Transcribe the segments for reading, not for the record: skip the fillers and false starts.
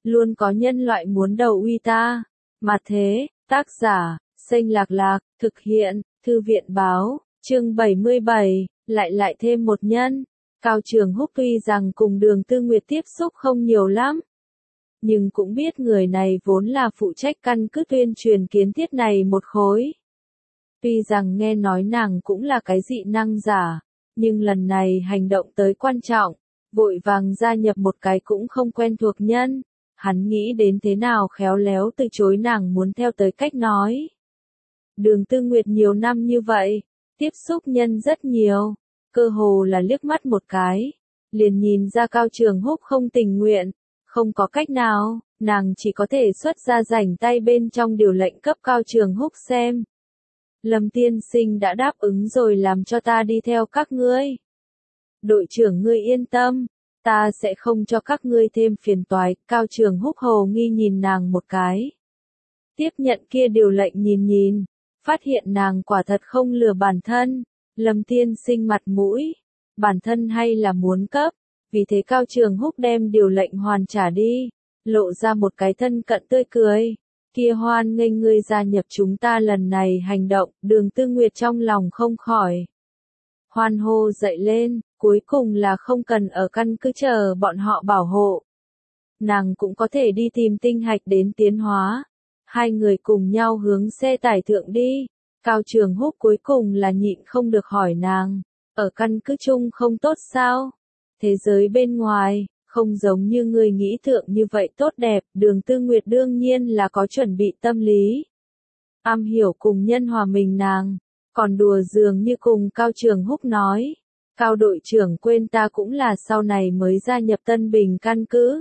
luôn có nhân loại muốn đầu uy ta. Mà thế, tác giả, Xanh Lạc Lạc, thực hiện, Thư viện báo, chương 77, lại thêm một nhân. Cao Trường Húc tuy rằng cùng Đường Tư Nguyệt tiếp xúc không nhiều lắm, nhưng cũng biết người này vốn là phụ trách căn cứ tuyên truyền kiến thiết này một khối. Tuy rằng nghe nói nàng cũng là cái dị năng giả, nhưng lần này hành động tới quan trọng, vội vàng gia nhập một cái cũng không quen thuộc nhân. Hắn nghĩ đến thế nào khéo léo từ chối nàng muốn theo tới cách nói. Đường Tư Nguyệt nhiều năm như vậy, tiếp xúc nhân rất nhiều, cơ hồ là liếc mắt một cái, liền nhìn ra Cao Trường Húc không tình nguyện, không có cách nào, nàng chỉ có thể xuất ra rảnh tay bên trong điều lệnh cấp Cao Trường Húc xem. Lâm tiên sinh đã đáp ứng rồi làm cho ta đi theo các ngươi. Đội trưởng ngươi yên tâm, ta sẽ không cho các ngươi thêm phiền toái. Cao Trường Húc hồ nghi nhìn nàng một cái. Tiếp nhận kia điều lệnh nhìn, phát hiện nàng quả thật không lừa bản thân. Lâm tiên sinh mặt mũi, bản thân hay là muốn cấp, vì thế Cao Trường Húc đem điều lệnh hoàn trả đi, lộ ra một cái thân cận tươi cười. Kia hoan nghênh ngươi gia nhập chúng ta lần này hành động. Đường Tư Nguyệt trong lòng không khỏi hoan hô dậy lên, cuối cùng là không cần ở căn cứ chờ bọn họ bảo hộ. Nàng cũng có thể đi tìm tinh hạch đến tiến hóa. Hai người cùng nhau hướng xe tải thượng đi. Cao Trường Húc cuối cùng là nhịn không được hỏi nàng, ở căn cứ chung không tốt sao? Thế giới bên ngoài, không giống như người nghĩ thượng như vậy tốt đẹp. Đường Tư Nguyệt đương nhiên là có chuẩn bị tâm lý. Am hiểu cùng nhân hòa mình nàng, còn đùa giường như cùng Cao Trường Húc nói. Cao đội trưởng quên ta cũng là sau này mới gia nhập Tân Bình căn cứ.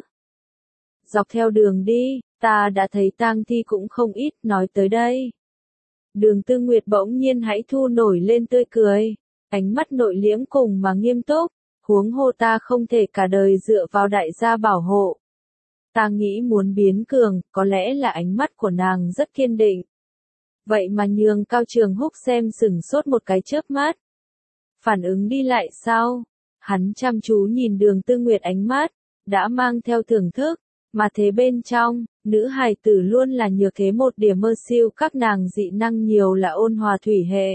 Dọc theo đường đi, ta đã thấy tang thi cũng không ít. Nói tới đây, Đường Tư Nguyệt bỗng nhiên hãy thu nổi lên tươi cười, ánh mắt nội liễm cùng mà nghiêm túc. Huống hồ ta không thể cả đời dựa vào đại gia bảo hộ. Ta nghĩ muốn biến cường, có lẽ là ánh mắt của nàng rất kiên định. Vậy mà nhường Cao Trường Húc xem sửng sốt một cái chớp mắt. Phản ứng đi lại sao? Hắn chăm chú nhìn Đường Tư Nguyệt ánh mắt, đã mang theo thưởng thức, mà thế bên trong, nữ hài tử luôn là nhược thế một điểm mơ siêu. Các nàng dị năng nhiều là ôn hòa thủy hệ.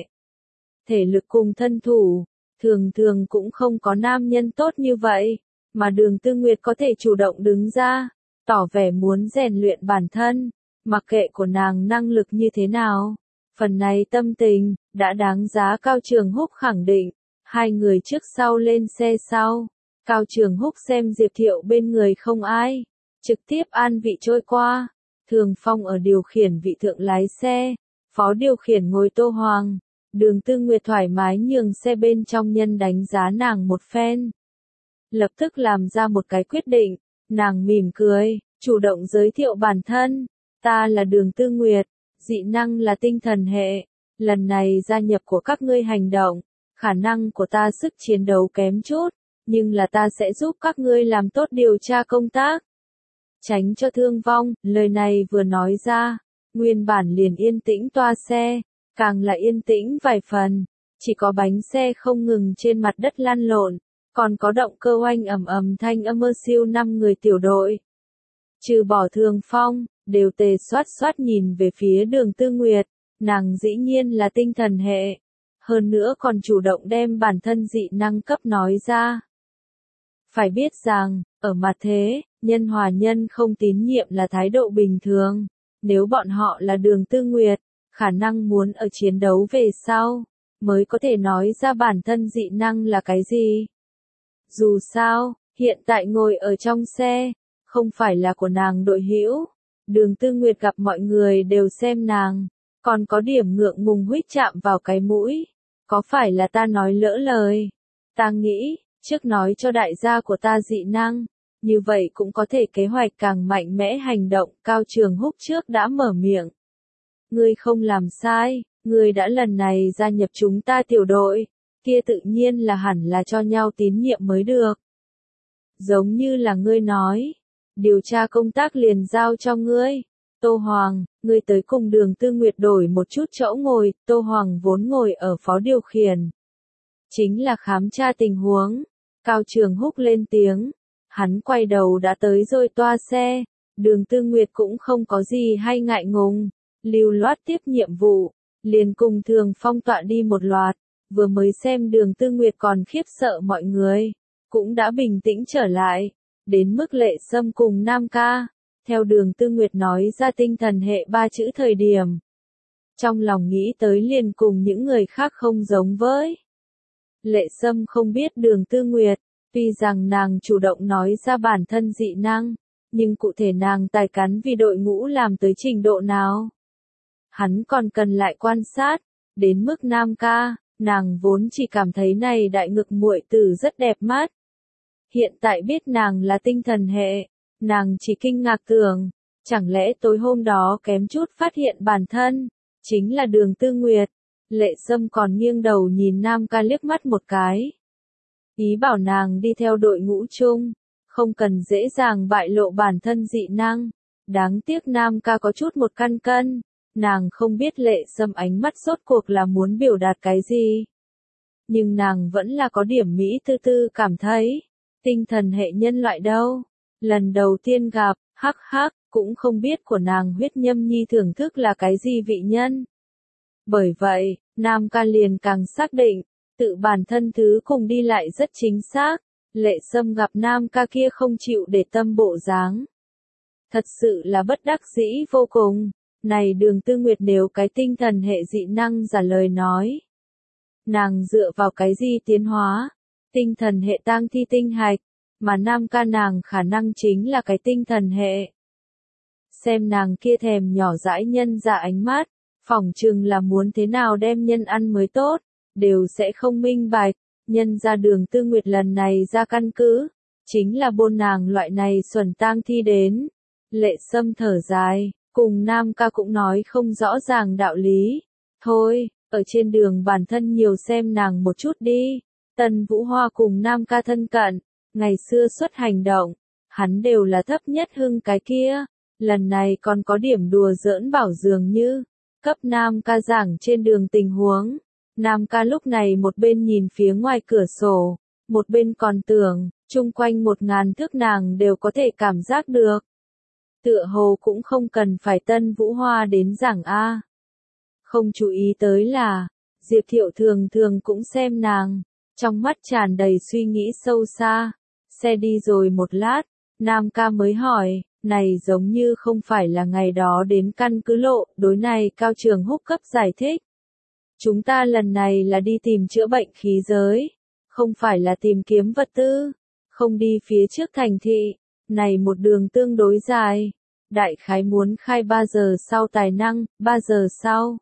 Thể lực cùng thân thủ, thường cũng không có nam nhân tốt như vậy, mà Đường Tư Nguyệt có thể chủ động đứng ra, tỏ vẻ muốn rèn luyện bản thân, mặc kệ của nàng năng lực như thế nào. Phần này tâm tình, đã đáng giá. Cao Trường Húc khẳng định. Hai người trước sau lên xe sau. Cao Trường Húc xem Diệp Thiệu bên người không ai, trực tiếp an vị trôi qua. Thường Phong ở điều khiển vị thượng lái xe, phó điều khiển ngồi Tô Hoàng. Đường Tư Nguyệt thoải mái nhường xe bên trong nhân đánh giá nàng một phen. Lập tức làm ra một cái quyết định, nàng mỉm cười, chủ động giới thiệu bản thân. Ta là Đường Tư Nguyệt, dị năng là tinh thần hệ. Lần này gia nhập của các ngươi hành động, khả năng của ta sức chiến đấu kém chút, nhưng là ta sẽ giúp các ngươi làm tốt điều tra công tác, tránh cho thương vong. Lời này vừa nói ra, nguyên bản liền yên tĩnh toa xe, càng là yên tĩnh vài phần, chỉ có bánh xe không ngừng trên mặt đất lăn lộn, còn có động cơ oanh ầm thanh âm mơ siêu 5 người tiểu đội. Trừ bỏ Thường Phong, đều tề xoát nhìn về phía Đường Tư Nguyệt, nàng dĩ nhiên là tinh thần hệ, hơn nữa còn chủ động đem bản thân dị năng cấp nói ra. Phải biết rằng, ở mặt thế, nhân hòa nhân không tín nhiệm là thái độ bình thường, nếu bọn họ là Đường Tư Nguyệt, khả năng muốn ở chiến đấu về sau, mới có thể nói ra bản thân dị năng là cái gì. Dù sao, hiện tại ngồi ở trong xe, không phải là của nàng đội hữu. Đường Tư Nguyệt gặp mọi người đều xem nàng, còn có điểm ngượng ngùng huýt chạm vào cái mũi. Có phải là ta nói lỡ lời? Ta nghĩ, trước nói cho đại gia của ta dị năng, như vậy cũng có thể kế hoạch càng mạnh mẽ hành động. Cao Trường Húc trước đã mở miệng. Ngươi không làm sai, ngươi đã lần này gia nhập chúng ta tiểu đội, kia tự nhiên là hẳn là cho nhau tín nhiệm mới được. Giống như là ngươi nói, điều tra công tác liền giao cho ngươi. Tô Hoàng, ngươi tới cùng Đường Tư Nguyệt đổi một chút chỗ ngồi. Tô Hoàng vốn ngồi ở phó điều khiển, chính là khám tra tình huống. Cao Trường Húc lên tiếng, hắn quay đầu đã tới rồi toa xe, Đường Tư Nguyệt cũng không có gì hay ngại ngùng, lưu loát tiếp nhiệm vụ, liền cùng Thường Phong tọa đi một loạt, vừa mới xem Đường Tư Nguyệt còn khiếp sợ mọi người, cũng đã bình tĩnh trở lại, đến mức Lệ Sâm cùng Nam Ca, theo Đường Tư Nguyệt nói ra tinh thần hệ 3 chữ thời điểm. Trong lòng nghĩ tới liền cùng những người khác không giống với. Lệ Sâm không biết Đường Tư Nguyệt, tuy rằng nàng chủ động nói ra bản thân dị năng, nhưng cụ thể nàng tài cán vì đội ngũ làm tới trình độ nào. Hắn còn cần lại quan sát, đến mức Nam Ca, nàng vốn chỉ cảm thấy này đại ngực muội tử rất đẹp mắt. Hiện tại biết nàng là tinh thần hệ, nàng chỉ kinh ngạc tưởng, chẳng lẽ tối hôm đó kém chút phát hiện bản thân, chính là Đường Tư Nguyệt. Lệ Sâm còn nghiêng đầu nhìn Nam Ca liếc mắt một cái. Ý bảo nàng đi theo đội ngũ chung, không cần dễ dàng bại lộ bản thân dị năng. Đáng tiếc Nam Ca có chút một căn cân, nàng không biết Lệ Sâm ánh mắt rốt cuộc là muốn biểu đạt cái gì. Nhưng nàng vẫn là có điểm mỹ tư tư cảm thấy, tinh thần hệ nhân loại đâu. Lần đầu tiên gặp, hắc hắc, cũng không biết của nàng huyết nhâm nhi thưởng thức là cái gì vị nhân. Bởi vậy, Nam Ca liền càng xác định, tự bản thân thứ cùng đi lại rất chính xác. Lệ Sâm gặp Nam Ca kia không chịu để tâm bộ dáng, thật sự là bất đắc dĩ vô cùng. Này Đường Tư Nguyệt nếu cái tinh thần hệ dị năng giả lời nói, nàng dựa vào cái gì tiến hóa? Tinh thần hệ tang thi tinh hạch, mà Nam Ca nàng khả năng chính là cái tinh thần hệ. Xem nàng kia thèm nhỏ dãi nhân ra ánh mắt, phỏng chừng là muốn thế nào đem nhân ăn mới tốt, đều sẽ không minh bạch. Nhân ra Đường Tư Nguyệt lần này ra căn cứ, chính là bôn nàng loại này xuẩn tang thi đến. Lệ Sâm thở dài, cùng Nam Ca cũng nói không rõ ràng đạo lý. Thôi, ở trên đường bản thân nhiều xem nàng một chút đi. Tần Vũ Hoa cùng Nam Ca thân cận, ngày xưa xuất hành động, hắn đều là thấp nhất hưng cái kia. Lần này còn có điểm đùa giỡn bảo dường như, cấp Nam Ca giảng trên đường tình huống. Nam Ca lúc này một bên nhìn phía ngoài cửa sổ, một bên còn tưởng, chung quanh 1000 thước nàng đều có thể cảm giác được. Tựa hồ cũng không cần phải Tân Vũ Hoa đến giảng A. Không chú ý tới là, Diệp Thiệu thường thường cũng xem nàng, trong mắt tràn đầy suy nghĩ sâu xa. Xe đi rồi một lát, Nam Ca mới hỏi, này giống như không phải là ngày đó đến căn cứ lộ, đối này Cao Trường Húc cấp giải thích. Chúng ta lần này là đi tìm chữa bệnh khí giới, không phải là tìm kiếm vật tư, không đi phía trước thành thị, này một đường tương đối dài, đại khái muốn khai 3 giờ sau tài năng, 3 giờ sau.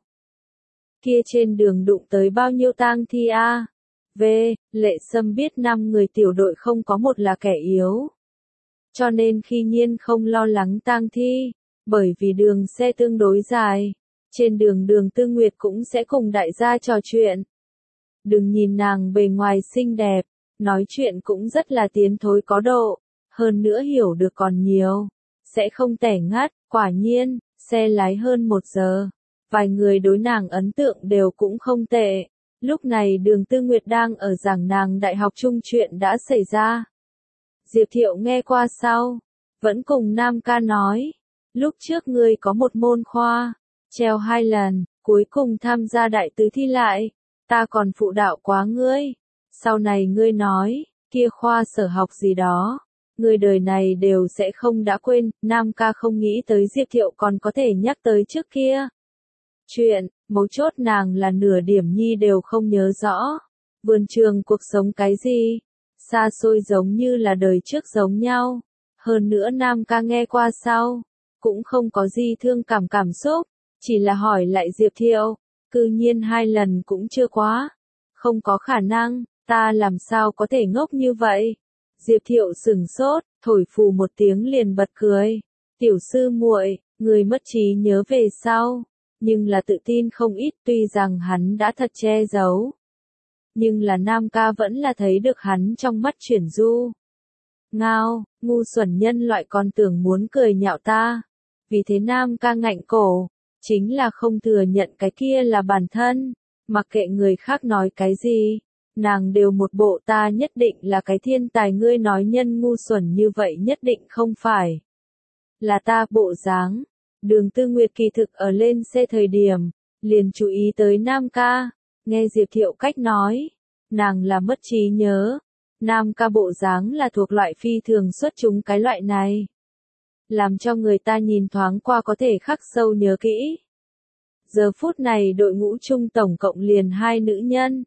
Kia trên đường đụng tới bao nhiêu tang thi a? V, Lệ Sâm biết 5 người tiểu đội không có một là kẻ yếu. Cho nên khi nhiên không lo lắng tang thi, bởi vì đường xe tương đối dài. Trên đường Đường Tư Nguyệt cũng sẽ cùng đại gia trò chuyện. Đừng nhìn nàng bề ngoài xinh đẹp, nói chuyện cũng rất là tiến thối có độ, hơn nữa hiểu được còn nhiều, sẽ không tẻ ngắt. Quả nhiên, xe lái hơn 1 giờ, vài người đối nàng ấn tượng đều cũng không tệ. Lúc này Đường Tư Nguyệt đang ở giảng nàng đại học chung chuyện đã xảy ra. Diệp Thiệu nghe qua sau, vẫn cùng Nam Ca nói, lúc trước ngươi có một môn khoa, treo 2 lần, cuối cùng tham gia đại tứ thi lại, ta còn phụ đạo quá ngươi. Sau này ngươi nói, kia khoa sở học gì đó, ngươi đời này đều sẽ không đã quên. Nam Ca không nghĩ tới Diệp Thiệu còn có thể nhắc tới trước kia. Chuyện, mấu chốt nàng là nửa điểm nhi đều không nhớ rõ. Vườn trường cuộc sống cái gì, xa xôi giống như là đời trước giống nhau. Hơn nữa Nam Ca nghe qua sau, cũng không có gì thương cảm xúc. Chỉ là hỏi lại Diệp Thiệu, cư nhiên 2 lần cũng chưa quá. Không có khả năng, ta làm sao có thể ngốc như vậy? Diệp Thiệu sửng sốt, thổi phù một tiếng liền bật cười. Tiểu sư muội, người mất trí nhớ về sau, nhưng là tự tin không ít, tuy rằng hắn đã thật che giấu. Nhưng là Nam Ca vẫn là thấy được hắn trong mắt chuyển du. Ngao, ngu xuẩn nhân loại còn tưởng muốn cười nhạo ta. Vì thế Nam Ca ngạnh cổ. Chính là không thừa nhận cái kia là bản thân, mặc kệ người khác nói cái gì, nàng đều một bộ ta nhất định là cái thiên tài, ngươi nói nhân ngu xuẩn như vậy nhất định không phải. là ta bộ dáng. Đường Tư Nguyệt kỳ thực ở lên xe thời điểm, liền chú ý tới Nam ca, nghe Diệp Thiệu cách nói, nàng là mất trí nhớ. Nam ca bộ dáng là thuộc loại phi thường xuất chúng cái loại này. Làm cho người ta nhìn thoáng qua có thể khắc sâu nhớ kỹ. Giờ phút này đội ngũ chung tổng cộng liền 2 nữ nhân.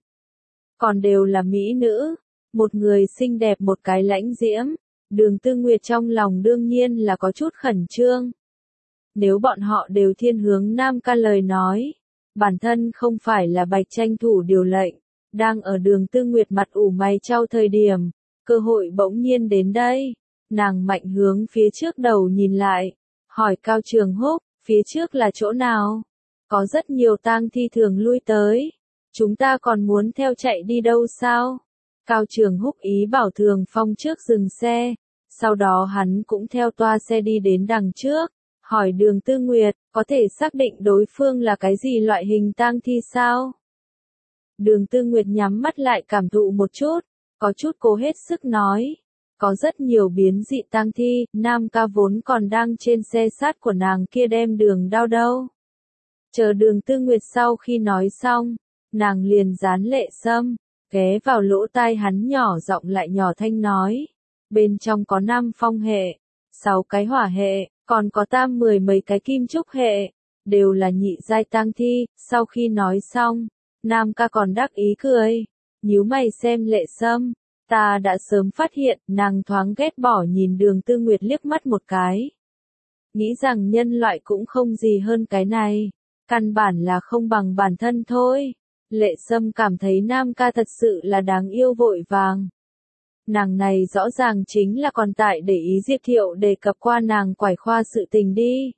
Còn đều là mỹ nữ. Một người xinh đẹp một cái lãnh diễm. Đường Tư Nguyệt trong lòng đương nhiên là có chút khẩn trương. Nếu bọn họ đều thiên hướng Nam ca lời nói. Bản thân không phải là Bạch tranh thủ điều lệnh. Đang ở Đường Tư Nguyệt mặt ủ mày chau thời điểm. Cơ hội bỗng nhiên đến đây. Nàng mạnh hướng phía trước đầu nhìn lại. Hỏi Cao Trường Húc, phía trước là chỗ nào? Có rất nhiều tang thi thường lui tới. Chúng ta còn muốn theo chạy đi đâu sao? Cao Trường Húc ý bảo Thường Phong trước dừng xe. Sau đó hắn cũng theo toa xe đi đến đằng trước. Hỏi Đường Tư Nguyệt, có thể xác định đối phương là cái gì loại hình tang thi sao? Đường Tư Nguyệt nhắm mắt lại cảm thụ một chút. Có chút cố hết sức nói. Có rất nhiều biến dị tang thi, Nam ca vốn còn đang trên xe sát của nàng kia đem đường đao đâu. Chờ Đường Tư Nguyệt sau khi nói xong, nàng liền dán lệ sâm, ghé vào lỗ tai hắn nhỏ giọng lại nhỏ thanh nói. Bên trong có 5 phong hệ, 6 cái hỏa hệ, còn có tam 10 mấy cái kim trúc hệ, đều là nhị giai tang thi. Sau khi nói xong, Nam ca còn đắc ý cười, nhíu mày xem lệ sâm. Ta đã sớm phát hiện, nàng thoáng ghét bỏ nhìn Đường Tư Nguyệt liếc mắt một cái. Nghĩ rằng nhân loại cũng không gì hơn cái này. Căn bản là không bằng bản thân thôi. Lệ Sâm cảm thấy Nam ca thật sự là đáng yêu vội vàng. Nàng này rõ ràng chính là còn tại để ý Diệp Thiệu đề cập qua nàng quải khoa sự tình đi.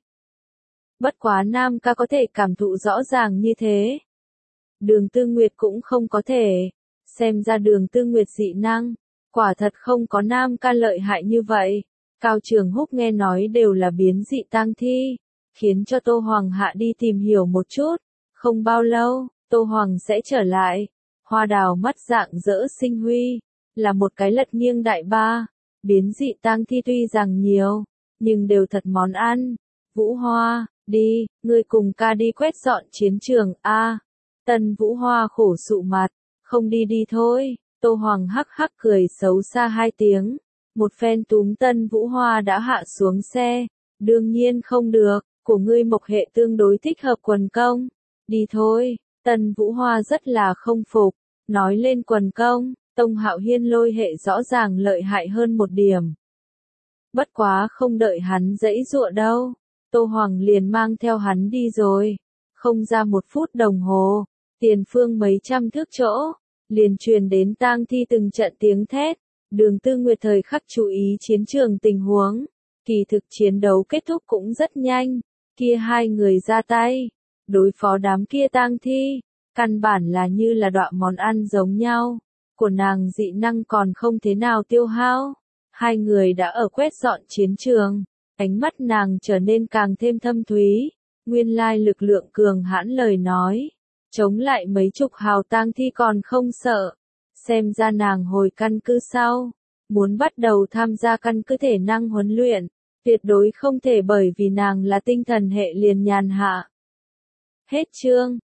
Bất quá Nam ca có thể cảm thụ rõ ràng như thế. Đường Tư Nguyệt cũng không có thể. Xem ra Đường Tư Nguyệt dị năng, quả thật không có Nam ca lợi hại như vậy. Cao Trường Húc nghe nói đều là biến dị tang thi, khiến cho Tô Hoàng Hạ đi tìm hiểu một chút. Không bao lâu, Tô Hoàng sẽ trở lại. Hoa đào mắt dạng dỡ sinh huy, là một cái lật nghiêng đại ba. Biến dị tang thi tuy rằng nhiều, nhưng đều thật món ăn. Vũ Hoa, đi, ngươi cùng ca đi quét dọn chiến trường a. Tân Vũ Hoa khổ sụ mặt. Không đi đi thôi, Tô Hoàng hắc hắc cười xấu xa 2 tiếng. Một phen túm Tân Vũ Hoa đã hạ xuống xe. Đương nhiên không được, của ngươi mộc hệ tương đối thích hợp quần công. Đi thôi, Tân Vũ Hoa rất là không phục. Nói lên quần công, Tông Hạo Hiên lôi hệ rõ ràng lợi hại hơn một điểm. Bất quá không đợi hắn dãy dụa đâu. Tô Hoàng liền mang theo hắn đi rồi. Không ra 1 phút đồng hồ. Tiền phương mấy trăm thước chỗ, liền truyền đến tang thi từng trận tiếng thét. Đường Tư Nguyệt thời khắc chú ý chiến trường tình huống. Kỳ thực chiến đấu kết thúc cũng rất nhanh. Kia 2 người ra tay, đối phó đám kia tang thi, căn bản là như là đoạn món ăn giống nhau. Của nàng dị năng còn không thế nào tiêu hao. 2 người đã ở quét dọn chiến trường. Ánh mắt nàng trở nên càng thêm thâm thúy. Nguyên lai lực lượng cường hãn lời nói. Chống lại mấy chục hào tang thi còn không sợ. Xem ra nàng hồi căn cứ sau. Muốn bắt đầu tham gia căn cứ thể năng huấn luyện. Tuyệt đối không thể bởi vì nàng là tinh thần hệ liền nhàn hạ. Hết chương.